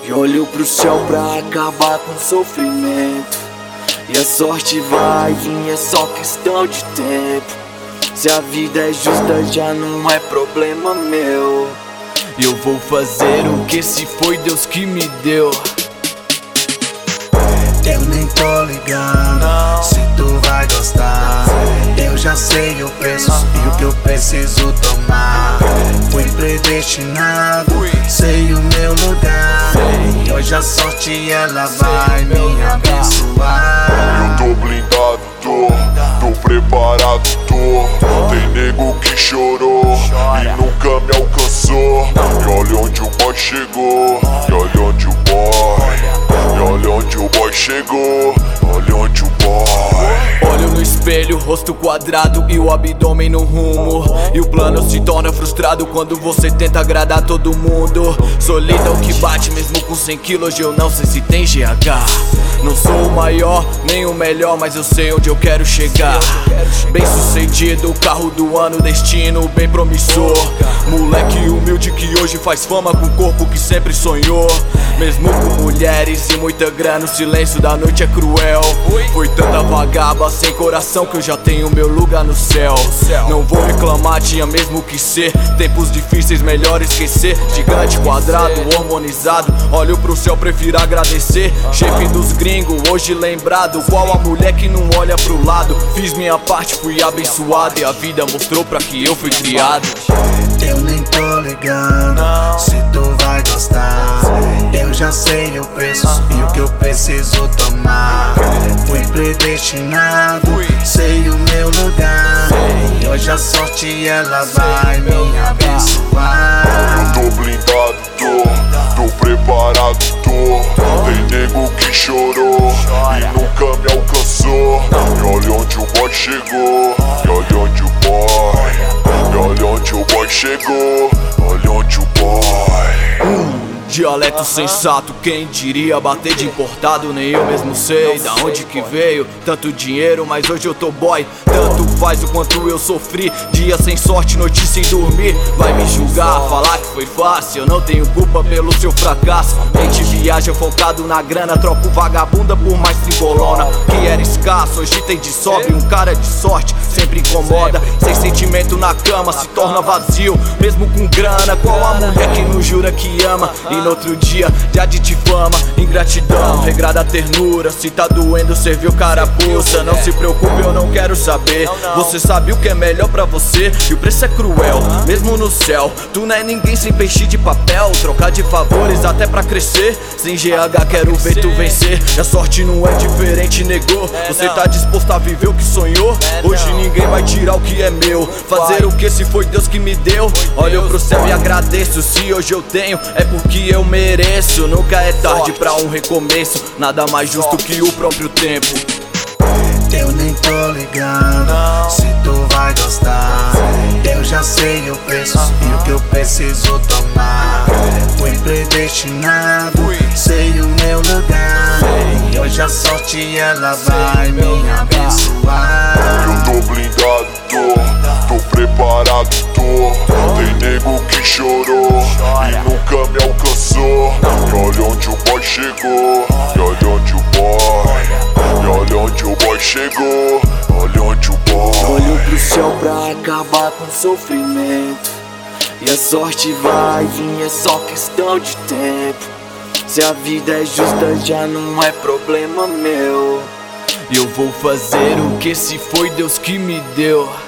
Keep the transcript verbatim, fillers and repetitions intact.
E olho pro céu pra acabar com o sofrimento. E a sorte vai vir, é só questão de tempo. Se a vida é justa já não é problema meu. Eu vou fazer o que se foi Deus que me deu. Eu nem tô ligando se tu vai gostar. Eu já sei o preço e o que eu preciso tomar. Fui predestinado, sei o meu lugar. E hoje a sorte ela vai me abençoar. Eu tô blindado, tô, tô preparado, tô. Tem nego que chorou e nunca me alcançou. E olha onde o boy chegou, e olha onde o boy, e olha onde o boy chegou, olha onde o boy. Olho no espelho, rosto quadrado e o abdômen no rumo. E o plano se torna frustrado quando você tenta agradar todo mundo. Solidão que bate mesmo com cem quilos, eu não sei se tem G H. Não sou o maior, nem o melhor, mas eu sei onde eu quero chegar. Bem sucedido, carro do ano, destino bem promissor. Moleque humilde que hoje faz fama com o corpo que sempre sonhou. Mesmo com mulheres e muita grana, o silêncio da noite é cruel. Foi tanta vagaba sem coração que eu já tenho meu lugar no céu. Não vou reclamar, tinha mesmo que ser. Tempos difíceis, melhor esquecer. Gigante, quadrado, harmonizado. Olho pro céu, prefiro agradecer. Chefe dos gringos, hoje lembrado. Qual a mulher que não olha pro lado? Fiz minha parte, fui abençoado. E a vida mostrou pra que eu fui criado. Eu nem tô ligando se tu vai gostar. Eu já sei o preço e o que eu preciso tomar. Fui predestinado, sei o meu lugar. E hoje a sorte ela vai me abençoar. Eu tô blindado, tô, tô preparado, tô. Tem nego que chorou e nunca me alcançou. E olha onde o boy chegou, e olha onde o boy, e olha onde o boy chegou, olha onde o boy. Dialeto sensato, quem diria bater de importado? Nem eu mesmo sei da onde que veio tanto dinheiro, mas hoje eu tô boy. Tanto faz o quanto eu sofri, dia sem sorte, noite sem dormir. Vai me julgar, falar que foi fácil, eu não tenho culpa pelo seu fracasso. Gente viaja focado na grana, troco vagabunda por mais tribolona. Que era escasso, hoje tem de sobra, um cara de sorte sempre incomoda. Sem sentimento na cama, se torna vazio, mesmo com grana. Qual a mulher que não jura que ama e no outro dia já de te fama? Ingratidão, regrada ternura. Se tá doendo, serviu carapuça. Não se preocupe, eu não quero saber. Você sabe o que é melhor pra você e o preço é cruel, mesmo no céu. Tu não é ninguém sem peixe de papel. Trocar de favores até pra crescer. Sem G H quero ver tu vencer. E a sorte não é diferente, negou. Você tá disposto a viver o que sonhou? Hoje ninguém vai tirar o que é meu. Fazer o que se foi Deus que me deu. Olho pro céu e agradeço. Se hoje eu tenho, é porque eu mereço. Nunca é tarde pra um recomeço. Nada mais justo que o próprio tempo. Eu nem tô ligando se tu vai gostar. Eu já sei o preço e o que eu preciso tomar. Fui predestinado, sei o meu lugar. E hoje a sorte ela vai me abençoar. Eu tô blindado, tô, tô preparado, tô. Tem nego que chorou e nunca me alcançou. E olha onde o boy chegou, e olha onde o boy, e olha onde o boy chegou, olha onde o boy. Olho pro céu pra acabar com o sofrimento. E a sorte vai vir, é só questão de tempo. Se a vida é justa já não é problema meu. Eu vou fazer o que se foi Deus que me deu.